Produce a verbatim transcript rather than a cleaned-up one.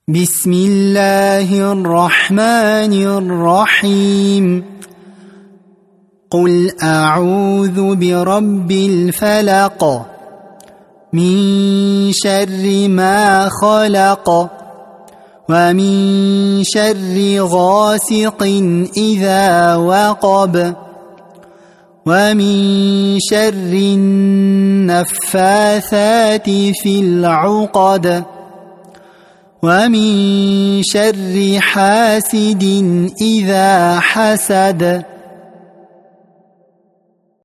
بسم الله الرحمن الرحيم قل أعوذ برب الفلق من شر ما خلق ومن شر غاسق إذا وقب ومن شر النفاثات في العقد ومن شر حاسد إذا حسد